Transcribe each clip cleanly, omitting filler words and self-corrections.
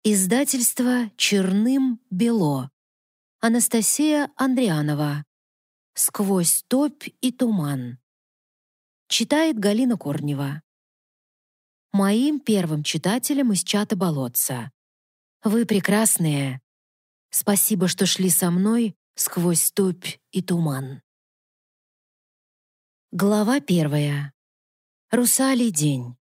Издательство «Черным-бело». Анастасия Андрианова. «Сквозь топь и туман». Читает Галина Корнева. Моим первым читателем из чата болотца. Вы прекрасные. Спасибо, что шли со мной сквозь топь и туман. Глава 1. Русалий день.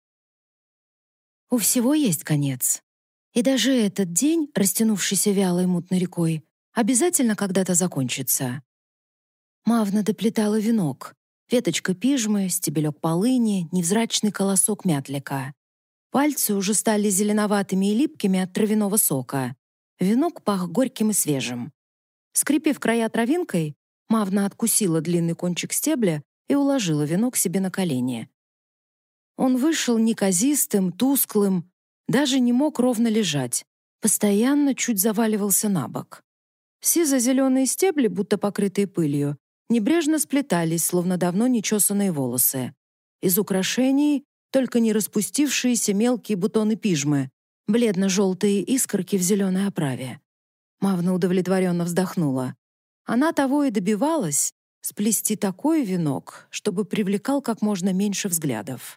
У всего есть конец. И даже этот день, растянувшийся вялой мутной рекой, обязательно когда-то закончится. Мавна доплетала венок. Веточка пижмы, стебелек полыни, невзрачный колосок мятлика. Пальцы уже стали зеленоватыми и липкими от травяного сока. Венок пах горьким и свежим. Скрипев края травинкой, Мавна откусила длинный кончик стебля и уложила венок себе на колени. Он вышел неказистым, тусклым, даже не мог ровно лежать, постоянно чуть заваливался на бок. Сизо-зеленые стебли, будто покрытые пылью, небрежно сплетались, словно давно нечесанные волосы. Из украшений только не распустившиеся мелкие бутоны пижмы, бледно-желтые искорки в зеленой оправе. Мавна удовлетворенно вздохнула. Она того и добивалась — сплести такой венок, чтобы привлекал как можно меньше взглядов.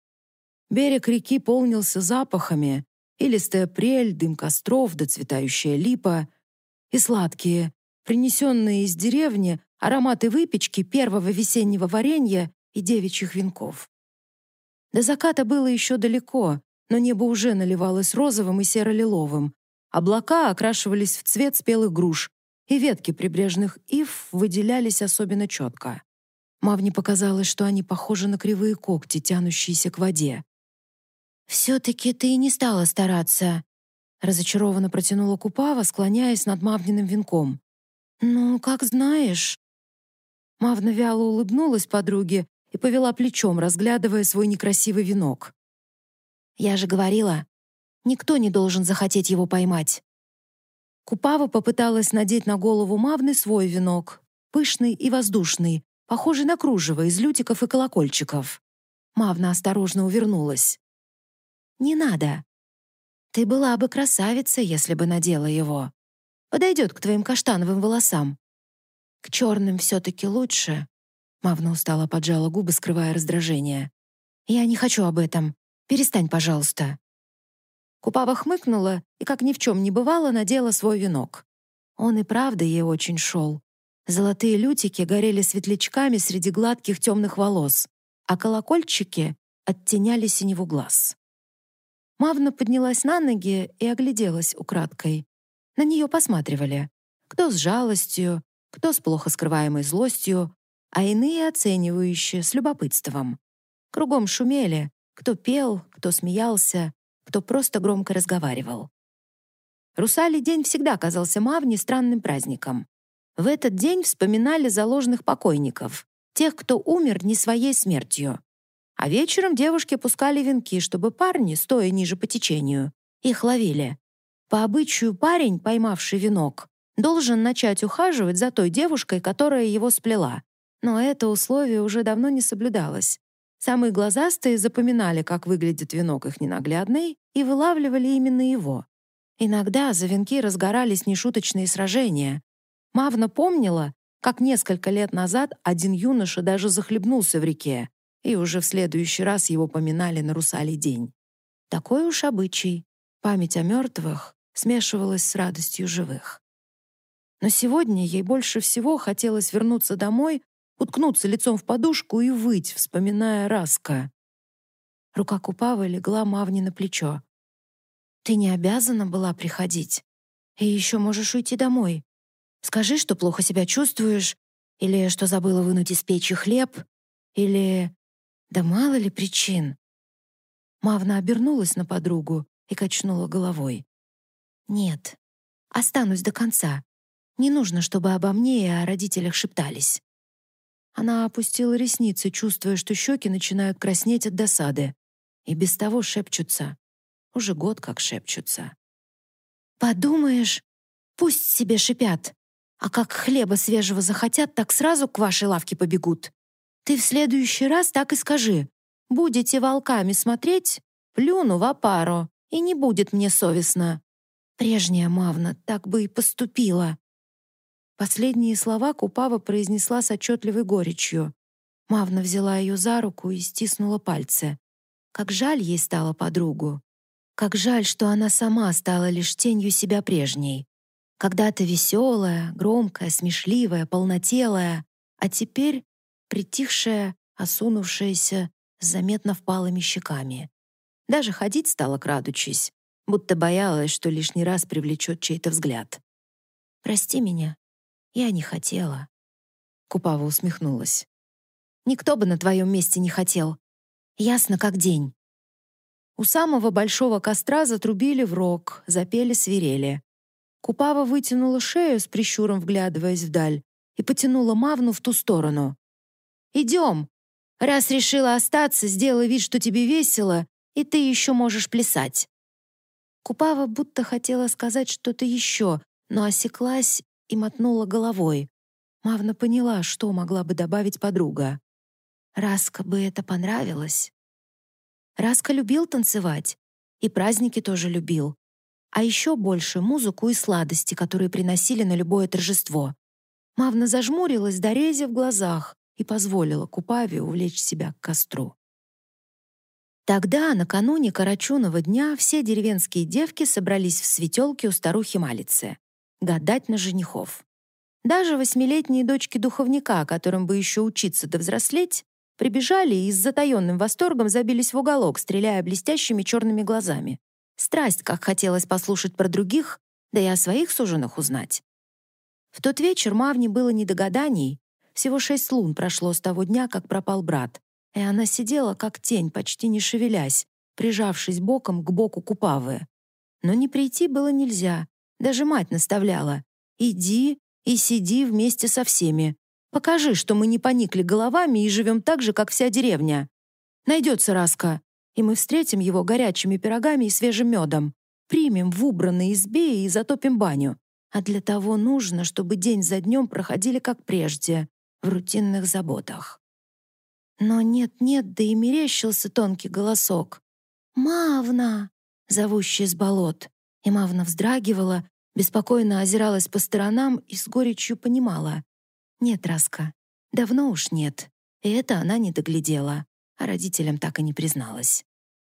Берег реки полнился запахами, и листая прель, дым костров, доцветающая липа, и сладкие, принесенные из деревни, ароматы выпечки, первого весеннего варенья и девичьих венков. До заката было еще далеко, но небо уже наливалось розовым и серо-лиловым, облака окрашивались в цвет спелых груш, и ветки прибрежных ив выделялись особенно четко. Мавне показалось, что они похожи на кривые когти, тянущиеся к воде. «Все-таки ты и не стала стараться», — разочарованно протянула Купава, склоняясь над Мавниным венком. «Ну, как знаешь». Мавна вяло улыбнулась подруге и повела плечом, разглядывая свой некрасивый венок. «Я же говорила, никто не должен захотеть его поймать». Купава попыталась надеть на голову Мавны свой венок, пышный и воздушный, похожий на кружево из лютиков и колокольчиков. Мавна осторожно увернулась. «Не надо. Ты была бы красавицей, если бы надела его. Подойдет к твоим каштановым волосам. К черным все-таки лучше». Мавна устало поджала губы, скрывая раздражение. «Я не хочу об этом. Перестань, пожалуйста». Купава хмыкнула и, как ни в чем не бывало, надела свой венок. Он и правда ей очень шел. Золотые лютики горели светлячками среди гладких темных волос, а колокольчики оттеняли синеву глаз. Мавна поднялась на ноги и огляделась украдкой. На нее посматривали. Кто с жалостью, кто с плохо скрываемой злостью, а иные оценивающие, с любопытством. Кругом шумели, кто пел, кто смеялся, кто просто громко разговаривал. Русалий день всегда казался Мавне странным праздником. В этот день вспоминали заложенных покойников, тех, кто умер не своей смертью. А вечером девушки пускали венки, чтобы парни, стоя ниже по течению, их ловили. По обычаю парень, поймавший венок, должен начать ухаживать за той девушкой, которая его сплела. Но это условие уже давно не соблюдалось. Самые глазастые запоминали, как выглядит венок их ненаглядный, и вылавливали именно его. Иногда за венки разгорались нешуточные сражения. Мавна помнила, как несколько лет назад один юноша даже захлебнулся в реке, и уже в следующий раз его поминали на Русалий день. Такой уж обычай. Память о мертвых смешивалась с радостью живых. Но сегодня ей больше всего хотелось вернуться домой, уткнуться лицом в подушку и выть, вспоминая Раска. Рука Купавы легла Мавне на плечо. «Ты не обязана была приходить. И еще можешь уйти домой. Скажи, что плохо себя чувствуешь, или что забыла вынуть из печи хлеб, или... Да мало ли причин». Мавна обернулась на подругу и качнула головой. «Нет, останусь до конца. Не нужно, чтобы обо мне и о родителях шептались». Она опустила ресницы, чувствуя, что щеки начинают краснеть от досады. И без того шепчутся. Уже год как шепчутся. «Подумаешь, пусть себе шипят. А как хлеба свежего захотят, так сразу к вашей лавке побегут. Ты в следующий раз так и скажи. Будете волками смотреть, плюну в опару, и не будет мне совестно. Прежняя Мавна так бы и поступила. Последние слова Купава произнесла с отчетливой горечью. Мавна взяла ее за руку и стиснула пальцы. Как жаль ей стало подругу. Как жаль, что она сама стала лишь тенью себя прежней. Когда-то веселая, громкая, смешливая, полнотелая, а теперь притихшая, осунувшаяся, с заметно впалыми щеками. Даже ходить стала крадучись, будто боялась, что лишний раз привлечет чей-то взгляд. «Прости меня, я не хотела». Купава усмехнулась. «Никто бы на твоем месте не хотел. Ясно как день». У самого большого костра затрубили в рог, запели свирели. Купава вытянула шею с прищуром, вглядываясь вдаль, и потянула Мавну в ту сторону. «Идем. Раз решила остаться, сделай вид, что тебе весело, и ты еще можешь плясать». Купава будто хотела сказать что-то еще, но осеклась и мотнула головой. Мавна поняла, что могла бы добавить подруга. Раска бы это понравилось. Раска любил танцевать, и праздники тоже любил. А еще больше музыку и сладости, которые приносили на любое торжество. Мавна зажмурилась, дорезя в глазах, и позволила Купаве увлечь себя к костру. Тогда, накануне Карачунова дня, все деревенские девки собрались в светелке у старухи Малицы гадать на женихов. Даже 8-летние дочки духовника, которым бы еще учиться да взрослеть, прибежали и с затаенным восторгом забились в уголок, стреляя блестящими черными глазами. Страсть, как хотелось послушать про других, да и о своих суженых узнать. В тот вечер Мавне было не до гаданий. Всего 6 лун прошло с того дня, как пропал брат, и она сидела, как тень, почти не шевелясь, прижавшись боком к боку Купавы. Но не прийти было нельзя, даже мать наставляла. «Иди и сиди вместе со всеми. Покажи, что мы не поникли головами и живем так же, как вся деревня. Найдется Раска, и мы встретим его горячими пирогами и свежим медом. Примем в убранной избе и затопим баню. А для того нужно, чтобы день за днем проходили как прежде, в рутинных заботах». Но нет-нет, да и мерещился тонкий голосок. «Мавна!» зовущий с болот. И Мавна вздрагивала, беспокойно озиралась по сторонам и с горечью понимала. Нет, Раска, давно уж нет. И это она не доглядела, а родителям так и не призналась.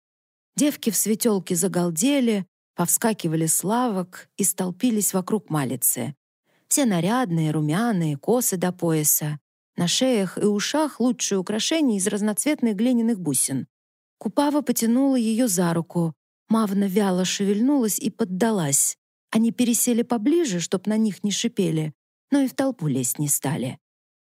Девки в светелке загалдели, повскакивали с лавок и столпились вокруг Малицы. Все нарядные, румяные, косы до пояса. На шеях и ушах лучшие украшения из разноцветных глиняных бусин. Купава потянула ее за руку. Мавна вяло шевельнулась и поддалась. Они пересели поближе, чтоб на них не шипели, но и в толпу лезть не стали.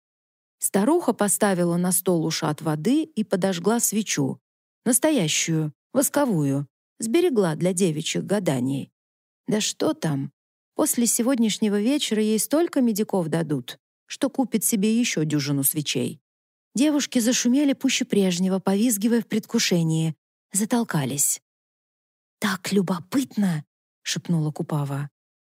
Старуха поставила на стол ушат воды и подожгла свечу. Настоящую, восковую. Сберегла для девичьих гаданий. Да что там? После сегодняшнего вечера ей столько медиков дадут, что купит себе еще дюжину свечей. Девушки зашумели пуще прежнего, повизгивая в предвкушении. Затолкались. «Так любопытно!» — шепнула Купава.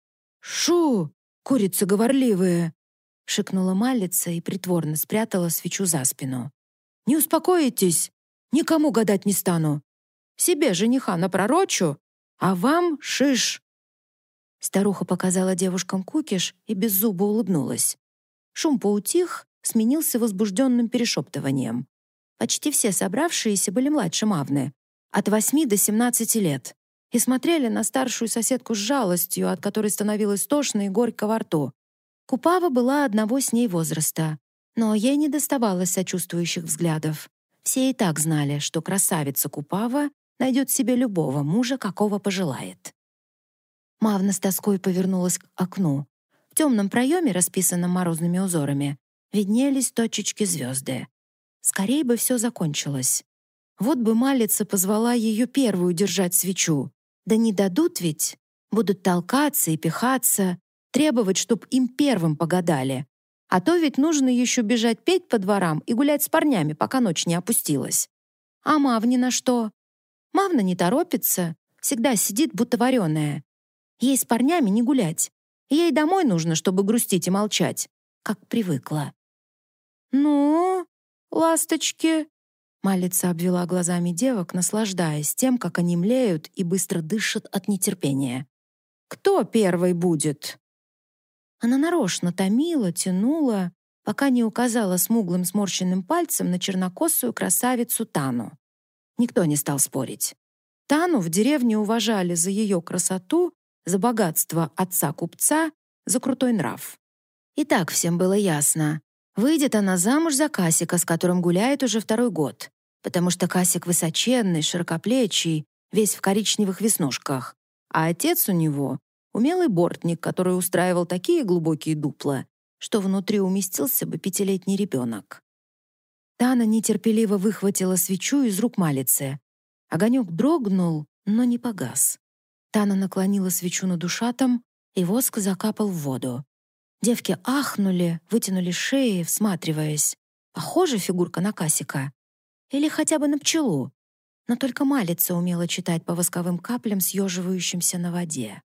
«Шу! Курицы говорливые!» — шикнула Малица и притворно спрятала свечу за спину. «Не успокоитесь! Никому гадать не стану! Себе жениха напророчу, а вам шиш!» Старуха показала девушкам кукиш и беззубо улыбнулась. Шум поутих, сменился возбужденным перешептыванием. Почти все собравшиеся были младше Мавны, от 8 до 17 лет, и смотрели на старшую соседку с жалостью, от которой становилось тошно и горько во рту. Купава была одного с ней возраста, но ей не доставалось сочувствующих взглядов. Все и так знали, что красавица Купава найдет себе любого мужа, какого пожелает. Мавна с тоской повернулась к окну. В темном проеме, расписанном морозными узорами, виднелись точечки звезды. Скорей бы все закончилось. Вот бы Малица позвала ее первую держать свечу. Да не дадут ведь. Будут толкаться и пихаться, требовать, чтоб им первым погадали. А то ведь нужно еще бежать петь по дворам и гулять с парнями, пока ночь не опустилась. А Мавне на что? Мавна не торопится, всегда сидит, будто вареная. Ей с парнями не гулять. Ей домой нужно, чтобы грустить и молчать, как привыкла. «Ну, ласточки?» Малица обвела глазами девок, наслаждаясь тем, как они млеют и быстро дышат от нетерпения. Кто первый будет?» Она нарочно томила, тянула, пока не указала смуглым сморщенным пальцем на чернокосую красавицу Тану. Никто не стал спорить. Тану в деревне уважали за ее красоту, за богатство отца купца, за крутой нрав. И так всем было ясно. Выйдет она замуж за Касика, с которым гуляет уже второй год, потому что Касик высоченный, широкоплечий, весь в коричневых веснушках, а отец у него — умелый бортник, который устраивал такие глубокие дупла, что внутри уместился бы 5-летний ребенок. Тана нетерпеливо выхватила свечу из рук Малицы. Огонек дрогнул, но не погас. Тана наклонила свечу над ушатом, и воск закапал в воду. Девки ахнули, вытянули шеи, всматриваясь. Похожа фигурка на Касика. Или хотя бы на пчелу. Но только Малица умела читать по восковым каплям, съеживающимся на воде.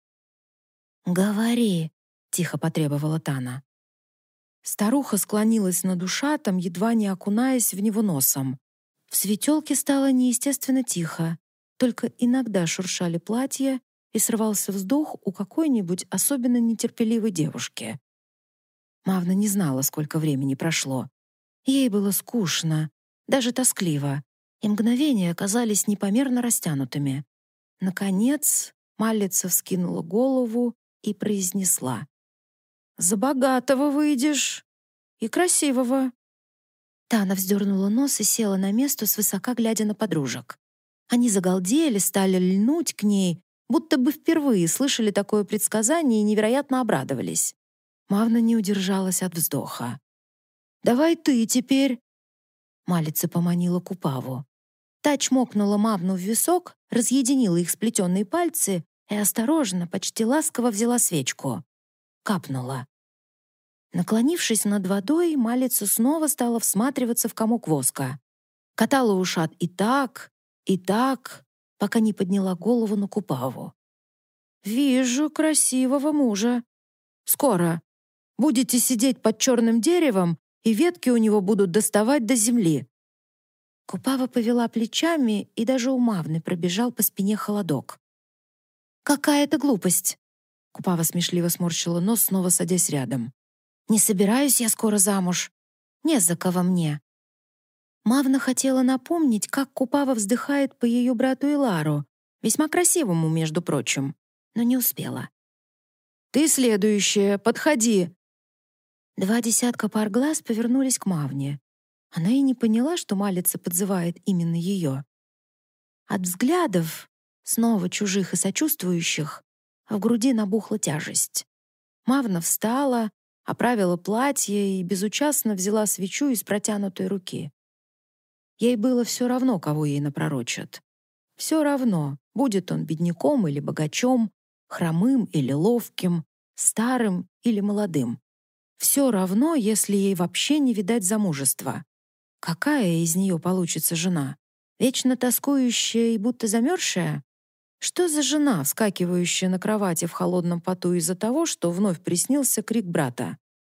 «Говори», — тихо потребовала Тана. Старуха склонилась над ушатом, едва не окунаясь в него носом. В светелке стало неестественно тихо, только иногда шуршали платья и срывался вздох у какой-нибудь особенно нетерпеливой девушки. Мавна не знала, сколько времени прошло. Ей было скучно, даже тоскливо, и мгновения оказались непомерно растянутыми. Наконец Малица вскинула голову и произнесла: «За богатого выйдешь и красивого». Тана вздернула нос и села на место, свысока глядя на подружек. Они загалдели, стали льнуть к ней, будто бы впервые слышали такое предсказание и невероятно обрадовались. Мавна не удержалась от вздоха. «Давай ты теперь!» Малица поманила Купаву. Та чмокнула Мавну в висок, разъединила их сплетенные пальцы и осторожно, почти ласково взяла свечку. Капнула. Наклонившись над водой, Малица снова стала всматриваться в комок воска. Катала ушат и так, пока не подняла голову на Купаву. «Вижу красивого мужа. Скоро. Будете сидеть под черным деревом, и ветки у него будут доставать до земли». Купава повела плечами, и даже у Мавны пробежал по спине холодок. «Какая это глупость!» Купава смешливо сморщила нос, снова садясь рядом. «Не собираюсь я скоро замуж. Не за кого мне». Мавна хотела напомнить, как Купава вздыхает по ее брату Илару, весьма красивому, между прочим, но не успела. «Ты следующая, подходи!» 2 десятка пар глаз повернулись к Мавне. Она и не поняла, что Малица подзывает именно ее. От взглядов, снова чужих и сочувствующих, в груди набухла тяжесть. Мавна встала, оправила платье и безучастно взяла свечу из протянутой руки. Ей было все равно, кого ей напророчат. Все равно, будет он бедняком или богачом, хромым или ловким, старым или молодым. Все равно, если ей вообще не видать замужества. Какая из нее получится жена? Вечно тоскующая и будто замерзшая? Что за жена, вскакивающая на кровати в холодном поту из-за того, что вновь приснился крик брата?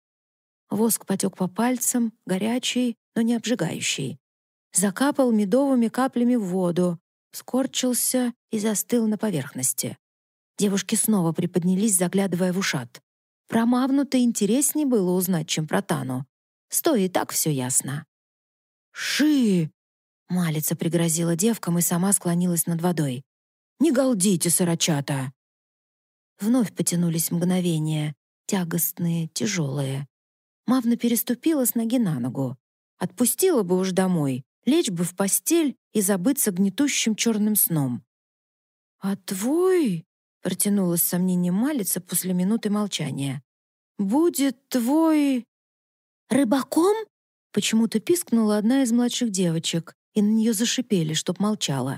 Воск потек по пальцам, горячий, но не обжигающий. Закапал медовыми каплями в воду, скорчился и застыл на поверхности. Девушки снова приподнялись, заглядывая в ушат. Про Мавну-то интереснее было узнать, чем про Тану. С той и так все ясно. «Ши!» — Малица пригрозила девкам и сама склонилась над водой. «Не галдите, сорочата!» Вновь потянулись мгновения, тягостные, тяжелые. Мавна переступила с ноги на ногу. Отпустила бы уж домой, лечь бы в постель и забыться гнетущим черным сном. «А твой...» — протянула с сомнением Малица после минуты молчания. «Будет твой...» «Рыбаком?» — почему-то пискнула одна из младших девочек, и на нее зашипели, чтоб молчала.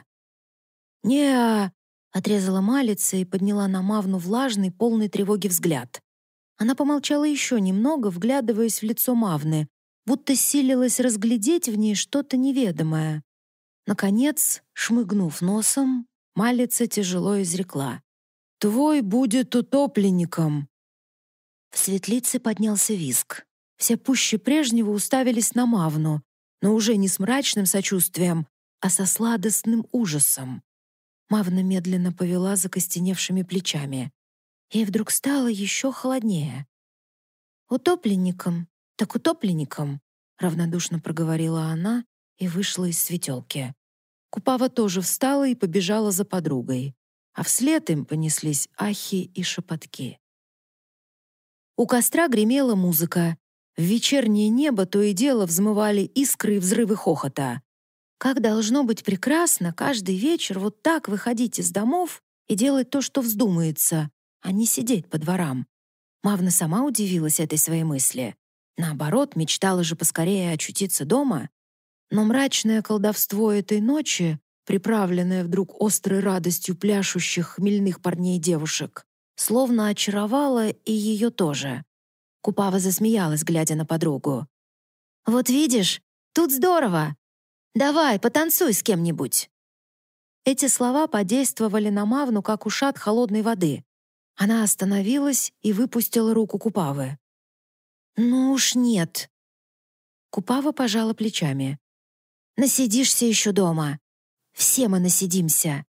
«Не-а!» — отрезала Малица и подняла на Мавну влажный, полный тревоги взгляд. Она помолчала еще немного, вглядываясь в лицо Мавны, будто силилась разглядеть в ней что-то неведомое. Наконец, шмыгнув носом, Малица тяжело изрекла: «Твой будет утопленником!» В светлице поднялся визг. Все пуще прежнего уставились на Мавну, но уже не с мрачным сочувствием, а со сладостным ужасом. Мавна медленно повела закостеневшими плечами. Ей вдруг стало еще холоднее. «Утопленником, так утопленником», — равнодушно проговорила она и вышла из светелки. Купава тоже встала и побежала за подругой, а вслед им понеслись ахи и шепотки. У костра гремела музыка. В вечернее небо то и дело взмывали искры и взрывы хохота. Как должно быть прекрасно каждый вечер вот так выходить из домов и делать то, что вздумается, а не сидеть по дворам. Мавна сама удивилась этой своей мысли. Наоборот, мечтала же поскорее очутиться дома. Но мрачное колдовство этой ночи, приправленное вдруг острой радостью пляшущих хмельных парней и девушек, словно очаровало и ее тоже. Купава засмеялась, глядя на подругу. «Вот видишь, тут здорово! Давай, потанцуй с кем-нибудь!» Эти слова подействовали на Мавну, как ушат холодной воды. Она остановилась и выпустила руку Купавы. «Ну уж нет». Купава пожала плечами. «Насидишься еще дома. Все мы насидимся».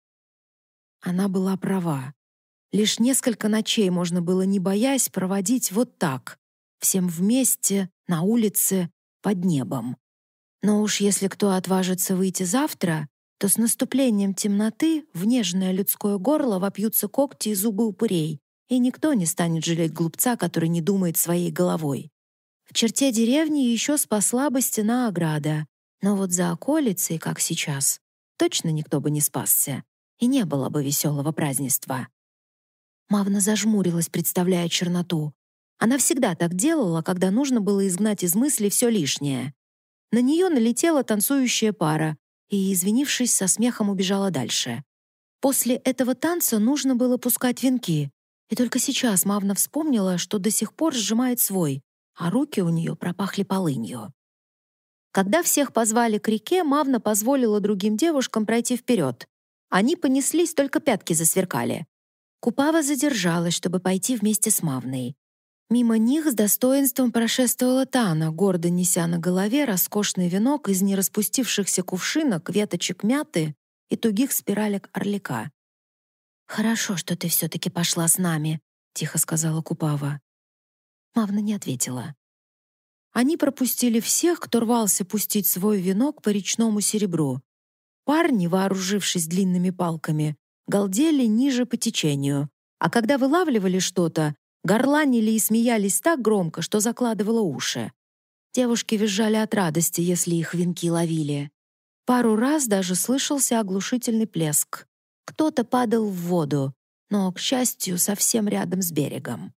Она была права. Лишь несколько ночей можно было, не боясь, проводить вот так, всем вместе, на улице, под небом. Но уж если кто отважится выйти завтра, то с наступлением темноты в нежное людское горло вопьются когти и зубы упырей, и никто не станет жалеть глупца, который не думает своей головой. В черте деревни еще спасла бы стена ограда, но вот за околицей, как сейчас, точно никто бы не спасся, и не было бы веселого празднества. Мавна зажмурилась, представляя черноту. Она всегда так делала, когда нужно было изгнать из мысли все лишнее. На нее налетела танцующая пара и, извинившись, со смехом убежала дальше. После этого танца нужно было пускать венки, и только сейчас Мавна вспомнила, что до сих пор сжимает свой, а руки у нее пропахли полынью. Когда всех позвали к реке, Мавна позволила другим девушкам пройти вперед. Они понеслись, только пятки засверкали. Купава задержалась, чтобы пойти вместе с Мавной. Мимо них с достоинством прошествовала Тана, гордо неся на голове роскошный венок из нераспустившихся кувшинок, веточек мяты и тугих спиралек орлика. «Хорошо, что ты все-таки пошла с нами», — тихо сказала Купава. Мавна не ответила. Они пропустили всех, кто рвался пустить свой венок по речному серебру. Парни, вооружившись длинными палками, галдели ниже по течению, а когда вылавливали что-то, горланили и смеялись так громко, что закладывало уши. Девушки визжали от радости, если их венки ловили. Пару раз даже слышался оглушительный плеск. Кто-то падал в воду, но, к счастью, совсем рядом с берегом.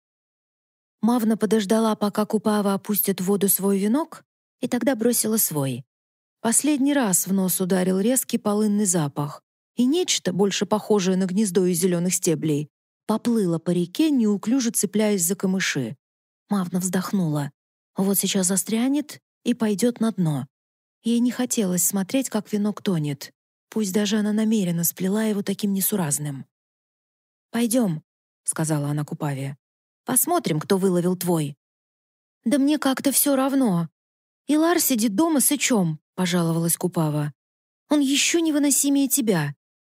Мавна подождала, пока Купава опустит в воду свой венок, и тогда бросила свой. Последний раз в нос ударил резкий полынный запах, и нечто, больше похожее на гнездо из зеленых стеблей, поплыло по реке, неуклюже цепляясь за камыши. Мавна вздохнула. Вот сейчас застрянет и пойдет на дно. Ей не хотелось смотреть, как венок тонет. Пусть даже она намеренно сплела его таким несуразным. «Пойдем», — сказала она Купаве. «Посмотрим, кто выловил твой». «Да мне как-то все равно. Илар сидит дома с Ичом», — пожаловалась Купава. «Он еще невыносимее тебя».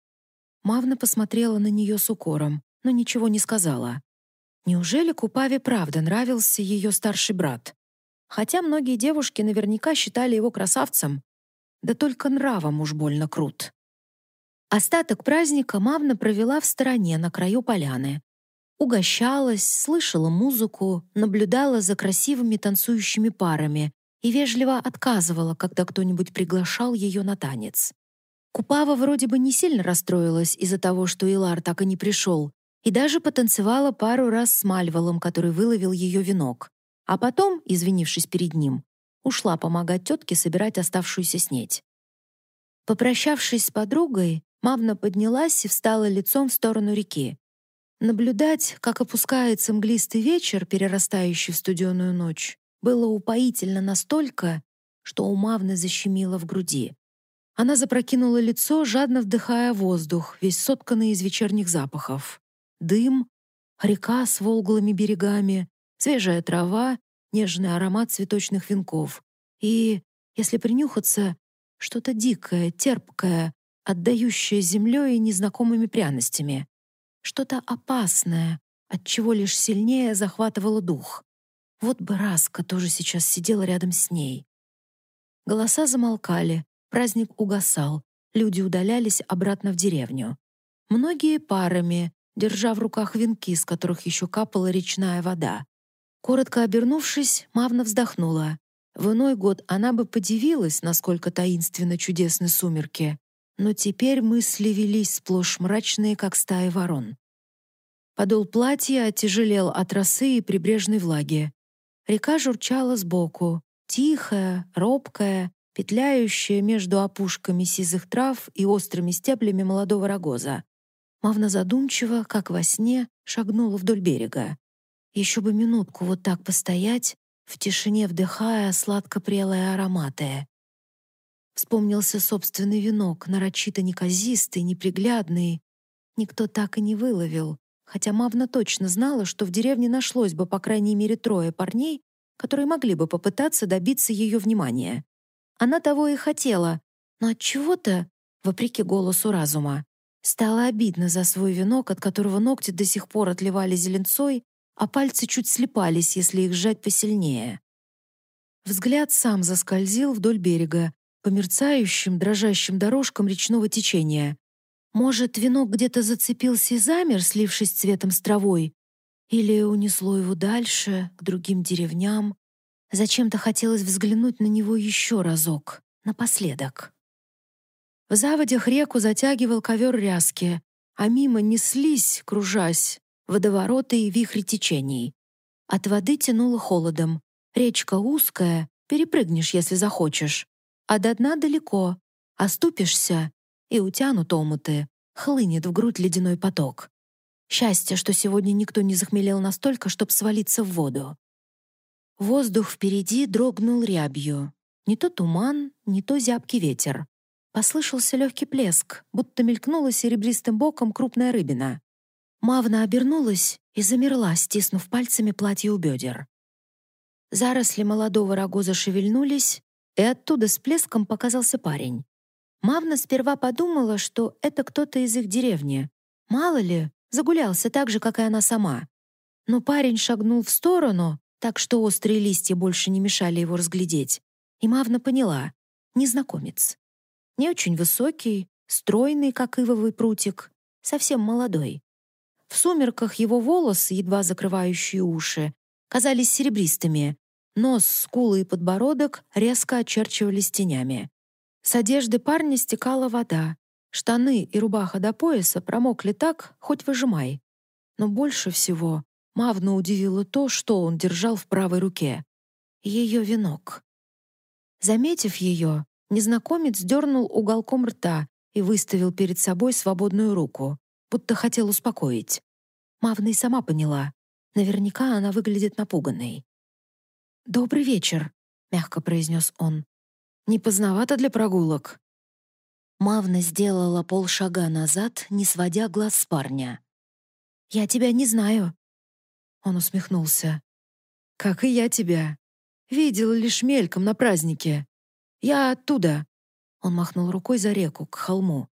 Мавна посмотрела на нее с укором, но ничего не сказала. Неужели Купаве правда нравился ее старший брат? Хотя многие девушки наверняка считали его красавцем, да только нравом уж больно крут. Остаток праздника Мавна провела в стороне, на краю поляны. Угощалась, слышала музыку, наблюдала за красивыми танцующими парами и вежливо отказывала, когда кто-нибудь приглашал ее на танец. Купава вроде бы не сильно расстроилась из-за того, что Илар так и не пришел, и даже потанцевала пару раз с Мальвалом, который выловил ее венок. А потом, извинившись перед ним, ушла помогать тетке собирать оставшуюся снеть. Попрощавшись с подругой, Мавна поднялась и встала лицом в сторону реки. Наблюдать, как опускается мглистый вечер, перерастающий в студеную ночь, было упоительно настолько, что у Мавны защемило в груди. Она запрокинула лицо, жадно вдыхая воздух, весь сотканный из вечерних запахов. Дым, река с волглыми берегами, свежая трава, нежный аромат цветочных венков. И, если принюхаться, что-то дикое, терпкое, отдающее землей и незнакомыми пряностями. Что-то опасное, отчего лишь сильнее захватывало дух. Вот бы Раска тоже сейчас сидела рядом с ней. Голоса замолкали, праздник угасал, люди удалялись обратно в деревню. Многие парами, держа в руках венки, с которых еще капала речная вода. Коротко обернувшись, Мавна вздохнула. В иной год она бы подивилась, насколько таинственно чудесны сумерки, но теперь мысли велись сплошь мрачные, как стаи ворон. Подол платья оттяжелел от росы и прибрежной влаги. Река журчала сбоку, тихая, робкая, петляющая между опушками сизых трав и острыми стеблями молодого рогоза. Мавна задумчиво, как во сне, шагнула вдоль берега. Еще бы минутку вот так постоять, в тишине вдыхая сладко-прелые ароматы. Вспомнился собственный венок, нарочито неказистый, неприглядный. Никто так и не выловил, хотя Мавна точно знала, что в деревне нашлось бы по крайней мере 3 парней, которые могли бы попытаться добиться ее внимания. Она того и хотела, но отчего-то, вопреки голосу разума, стало обидно за свой венок, от которого ногти до сих пор отливали зеленцой, а пальцы чуть слипались, если их сжать посильнее. Взгляд сам заскользил вдоль берега, по мерцающим, дрожащим дорожкам речного течения. Может, венок где-то зацепился и замер, слившись цветом с травой? Или унесло его дальше, к другим деревням? Зачем-то хотелось взглянуть на него еще разок, напоследок. В заводях реку затягивал ковер ряски, а мимо неслись, кружась, водовороты и вихри течений. От воды тянуло холодом. Речка узкая, перепрыгнешь, если захочешь. А до дна далеко. Оступишься, и утянут омуты. Хлынет в грудь ледяной поток. Счастье, что сегодня никто не захмелел настолько, чтоб свалиться в воду. Воздух впереди дрогнул рябью. Не то туман, не то зябкий ветер. Послышался легкий плеск, будто мелькнула серебристым боком крупная рыбина. Мавна обернулась и замерла, стиснув пальцами платье у бедер. Заросли молодого рогоза шевельнулись, и оттуда с плеском показался парень. Мавна сперва подумала, что это кто-то из их деревни. Мало ли, загулялся так же, как и она сама. Но парень шагнул в сторону, так что острые листья больше не мешали его разглядеть. И Мавна поняла — незнакомец. Не очень высокий, стройный, как ивовый прутик, совсем молодой. В сумерках его волосы, едва закрывающие уши, казались серебристыми. Нос, скулы и подбородок резко очерчивались тенями. С одежды парня стекала вода. Штаны и рубаха до пояса промокли так, хоть выжимай. Но больше всего Мавну удивило то, что он держал в правой руке. Ее венок. Заметив ее, незнакомец дернул уголком рта и выставил перед собой свободную руку, будто хотел успокоить. Мавна и сама поняла. Наверняка она выглядит напуганной. «Добрый вечер», — мягко произнес он. «Не поздновато для прогулок?» Мавна сделала полшага назад, не сводя глаз с парня. «Я тебя не знаю». Он усмехнулся. «Как и я тебя. Видел лишь мельком на празднике. Я оттуда». Он махнул рукой за реку, к холму.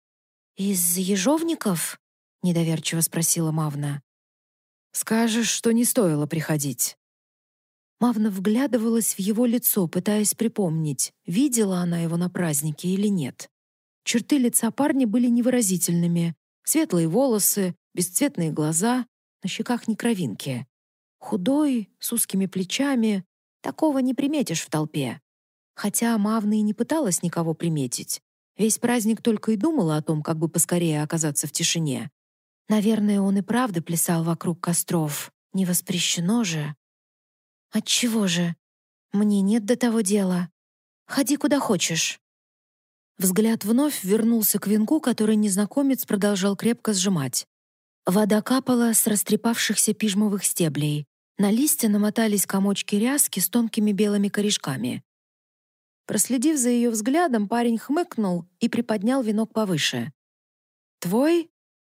«Из ежовников?» — недоверчиво спросила Мавна. «Скажешь, что не стоило приходить». Мавна вглядывалась в его лицо, пытаясь припомнить, видела она его на празднике или нет. Черты лица парня были невыразительными. Светлые волосы, бесцветные глаза, на щеках не кровинки. Худой, с узкими плечами. Такого не приметишь в толпе. Хотя Мавна и не пыталась никого приметить. Весь праздник только и думала о том, как бы поскорее оказаться в тишине. Наверное, он и правда плясал вокруг костров. Не воспрещено же. «Отчего же? Мне нет до того дела. Ходи куда хочешь». Взгляд вновь вернулся к венку, который незнакомец продолжал крепко сжимать. Вода капала с растрепавшихся пижмовых стеблей. На листья намотались комочки ряски с тонкими белыми корешками. Проследив за ее взглядом, парень хмыкнул и приподнял венок повыше. «Твой?»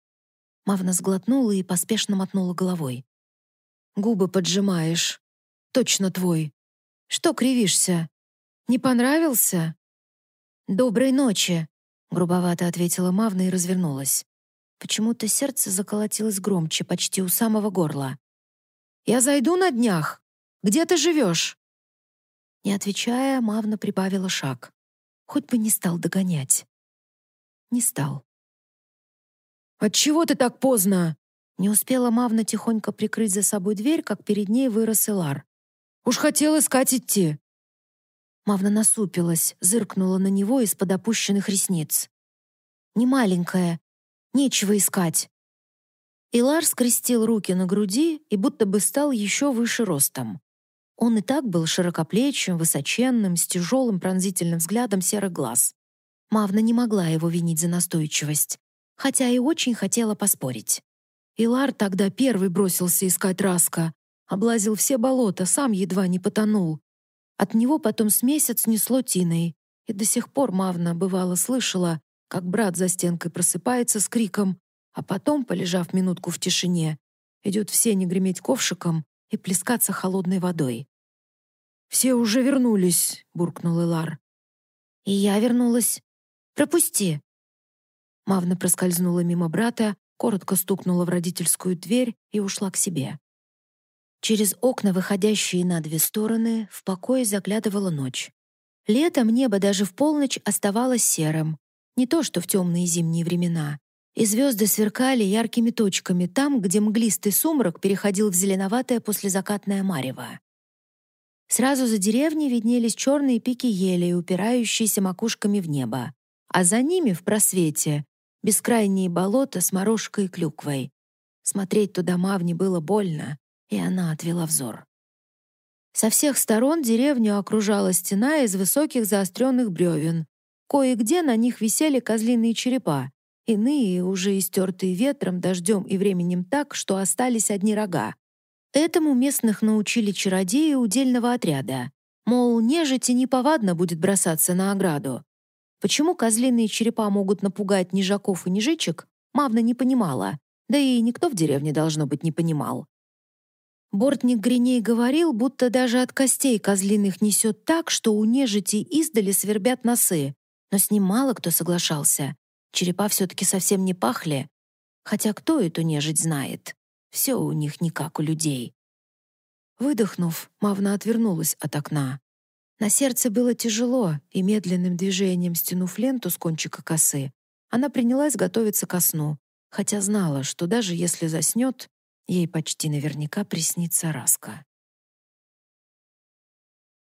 Мавна сглотнула и поспешно мотнула головой. «Губы поджимаешь. Точно твой. Что кривишься? Не понравился?» «Доброй ночи», — грубовато ответила Мавна и развернулась. Почему-то сердце заколотилось громче, почти у самого горла. «Я зайду на днях. Где ты живешь?» Не отвечая, Мавна прибавила шаг. Хоть бы не стал догонять. Не стал. «Отчего ты так поздно?» Не успела Мавна тихонько прикрыть за собой дверь, как перед ней вырос Элар. «Уж хотел искать идти». Мавна насупилась, зыркнула на него из-под опущенных ресниц. «Не маленькая, нечего искать». Илар скрестил руки на груди и будто бы стал еще выше ростом. Он и так был широкоплечим, высоченным, с тяжелым пронзительным взглядом серых глаз. Мавна не могла его винить за настойчивость, хотя и очень хотела поспорить. Илар тогда первый бросился искать Раска, облазил все болота, сам едва не потонул. От него потом с месяц несло тиной, и до сих пор Мавна, бывало, слышала, как брат за стенкой просыпается с криком, а потом, полежав минутку в тишине, идет в сени греметь ковшиком и плескаться холодной водой. «Все уже вернулись», — буркнул Элар. «И я вернулась. Пропусти». Мавна проскользнула мимо брата, коротко стукнула в родительскую дверь и ушла к себе. Через окна, выходящие на две стороны, в покое заглядывала ночь. Летом небо даже в полночь оставалось серым, не то что в темные зимние времена, и звезды сверкали яркими точками там, где мглистый сумрак переходил в зеленоватое послезакатное марево. Сразу за деревней виднелись черные пики елей, упирающиеся макушками в небо, а за ними, в просвете, бескрайние болота с морожкой и клюквой. Смотреть туда Мавне было больно, и она отвела взор. Со всех сторон деревню окружала стена из высоких заостренных бревен. Кое-где на них висели козлиные черепа, иные, уже истертые ветром, дождем и временем так, что остались одни рога. Этому местных научили чародеи удельного отряда. Мол, нежити неповадно будет бросаться на ограду. Почему козлиные черепа могут напугать нежаков и нежичек, Мавна не понимала, да и никто в деревне, должно быть, не понимал. Бортник Гриней говорил, будто даже от костей козлиных несет так, что у нежити издали свербят носы, но с ним мало кто соглашался. Черепа все-таки совсем не пахли, хотя кто эту нежить знает? Все у них не как у людей. Выдохнув, Мавна отвернулась от окна. На сердце было тяжело, и медленным движением стянув ленту с кончика косы, она принялась готовиться ко сну, хотя знала, что даже если заснет, ей почти наверняка приснится Раска.